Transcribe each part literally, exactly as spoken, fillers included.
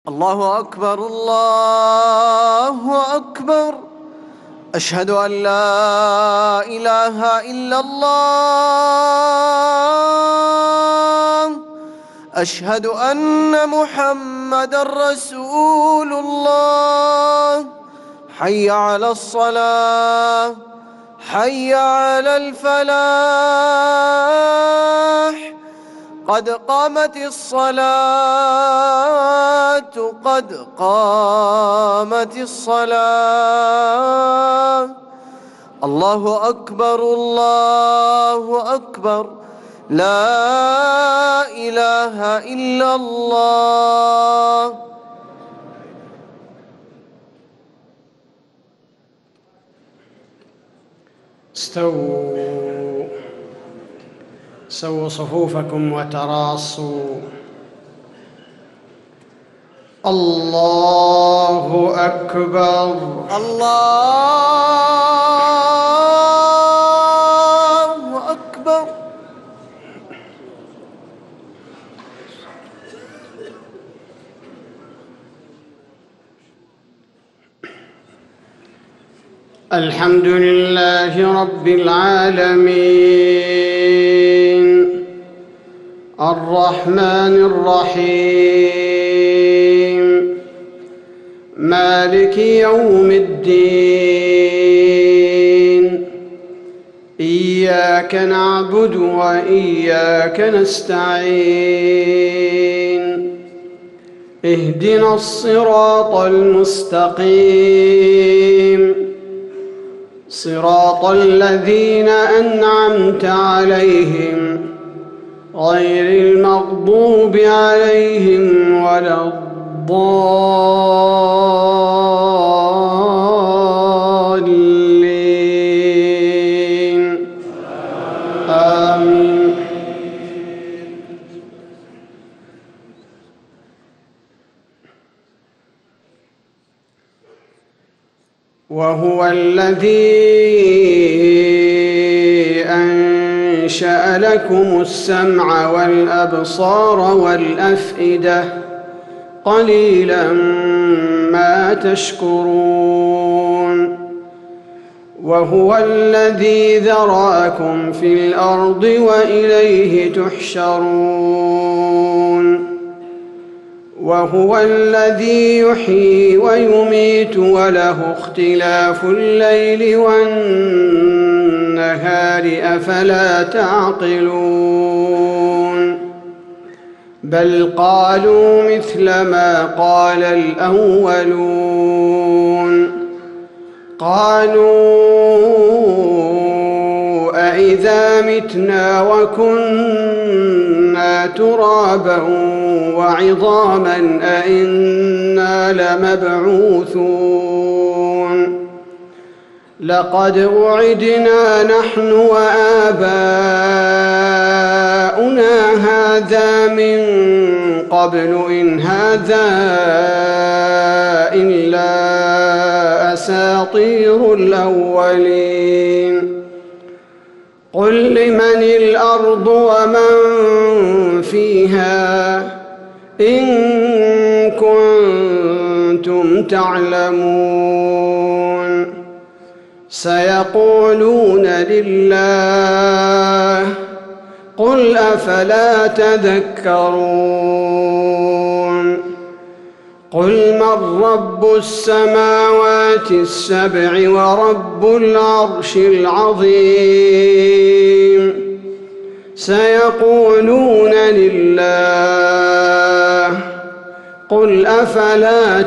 الله أكبر الله أكبر. أشهد أن لا إله إلا الله. أشهد أن محمدًا رسول الله. حي على الصلاة، حي على الفلاح. قد قامت الصلاة، قد قامت الصلاة. الله أكبر الله أكبر. لا إله إلا الله. استووا سووا صفوفكم وتراصوا. الله أكبر الله أكبر. الحمد لله رب العالمين، الرحمن الرحيم، مالك يوم الدين. إياك نعبد وإياك نستعين. اهدنا الصراط المستقيم، صراط الذين أنعمت عليهم غير المغضوب عليهم ولا الضالين. آمين. وهو الذي أنشأ لكم السمع والأبصار والأفئدة، قليلا ما تشكرون. وهو الذي ذرأكم في الأرض وإليه تحشرون. وهو الذي يحيي ويميت وله اختلاف الليل والنهار، أفلا تعقلون؟ بل قالوا مثل ما قال الأولون. قالوا أإذا متنا وكنا ترابا وعظاما أإنا لمبعوثون؟ لقد وعدنا نحن وآباؤنا هذا من قبل إن هذا إلا أساطير الأولين. قل لمن الأرض ومن فيها إن كنتم تعلمون. سيقولون لله، قل أفلا تذكرون. قل من رب السماوات السبع ورب العرش العظيم؟ سيقولون لله، قل أفلا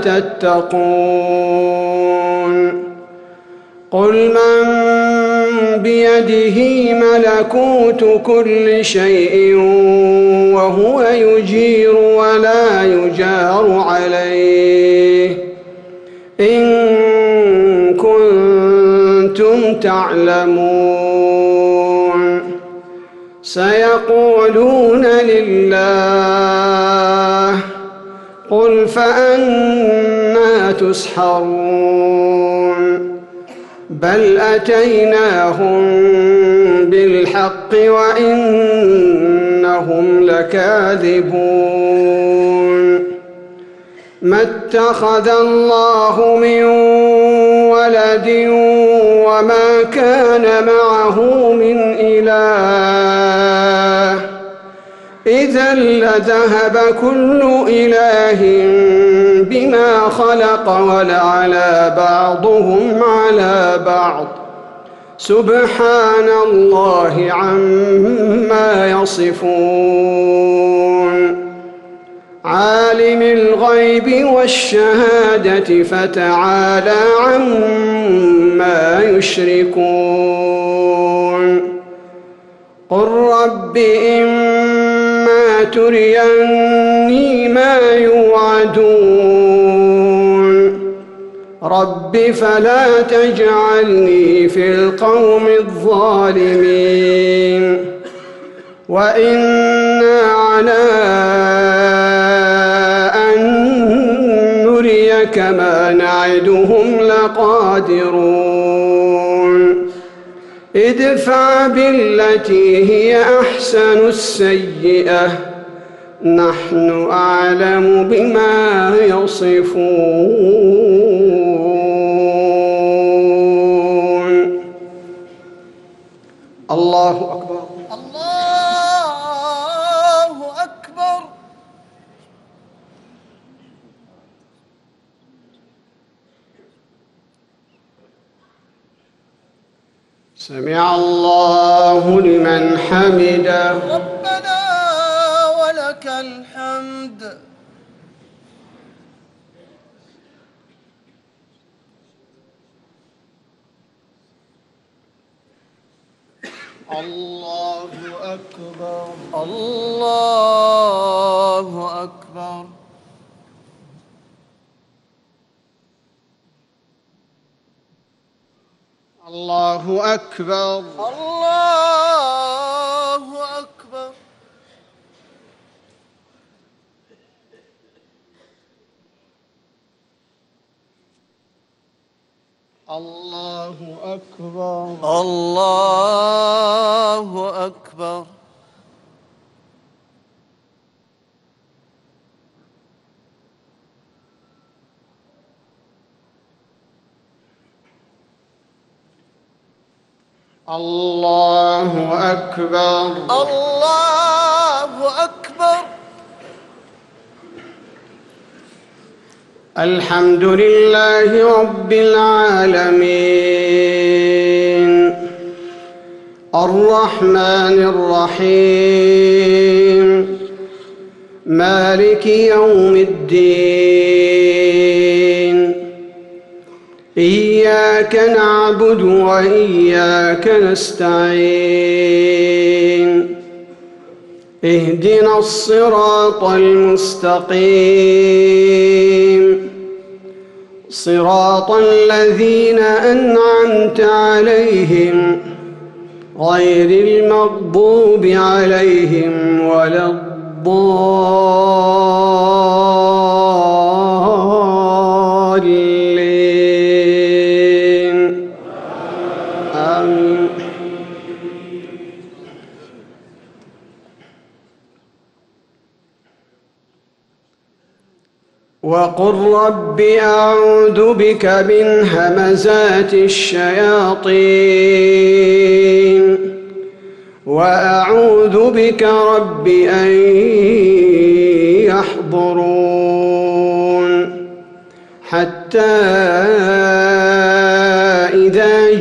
تتقون. قل من بيده ملكوت كل شيء وهو يجير ولا يجار عليه إن كنتم تعلمون. سيقولون لله، قل فأنى تسحرون؟ بل أتيناهم بالحق وإنهم لكاذبون. ما اتخذ الله من ولد وما كان معه من إله إذا لذهب كل إله بما خلق ولعلى بعضهم على بعض سبحان الله عما يصفون عالم الغيب والشهادة فتعالى عما يشركون قل رب إما تريني ما يوعدون رب فلا تجعلني في القوم الظالمين وإنا على أن نريك ما نعدهم لقادرون ادفع بالتي هي أحسن السيئة نحن أعلم بما يصفون الله أكبر الله أكبر. سمع الله لمن حمده ربنا ولك الحمد. الله أكبر الله أكبر. الله أكبر الله أكبر. الله أكبر الله أكبر. الله أكبر الله أكبر. الحمد لله رب العالمين الرحمن الرحيم مالك يوم الدين إياك نعبد وإياك نستعين اهدنا الصراط المستقيم صراط الذين أنعمت عليهم غير المغضوب عليهم ولا الضالين آمين. وقل رب أعوذ بك من همزات الشياطين وأعوذ بك رب أن يحضرون حتى إذا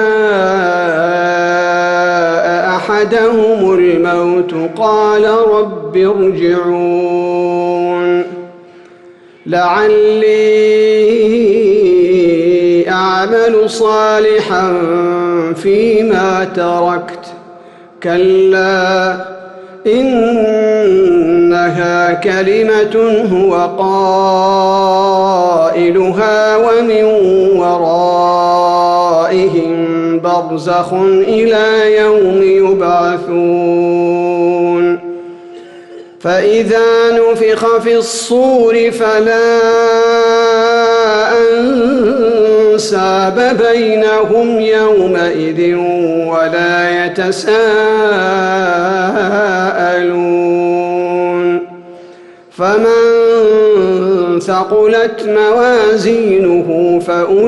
جاء أحدهم الموت قال رب ارجعون لعلي أعمل صالحا فيما تركت كلا إنها كلمة هو قائلها ومن ورائهم برزخ إلى يوم يبعثون فإذا نفخ في الصور فلا أنساب بينهم يومئذ ولا يتساءلون فمن ثقلت موازينه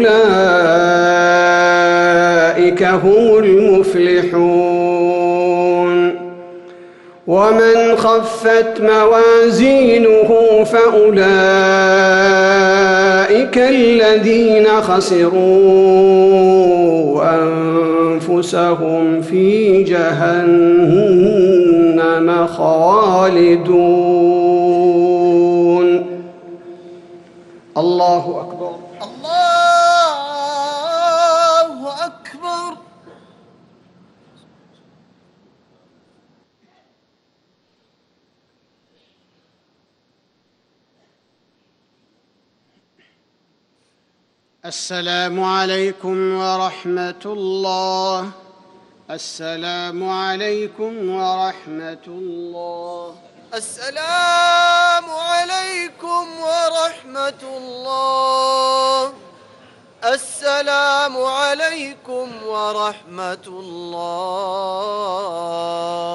فأولئك هم المفلحون ومن خفت موازينه فأولئك الذين خسروا أنفسهم في جهنم خالدون. الله أكبر. الله أكبر. السلام عليكم ورحمة الله. السلام عليكم ورحمة الله. السلام عليكم ورحمة الله. السلام عليكم ورحمة الله.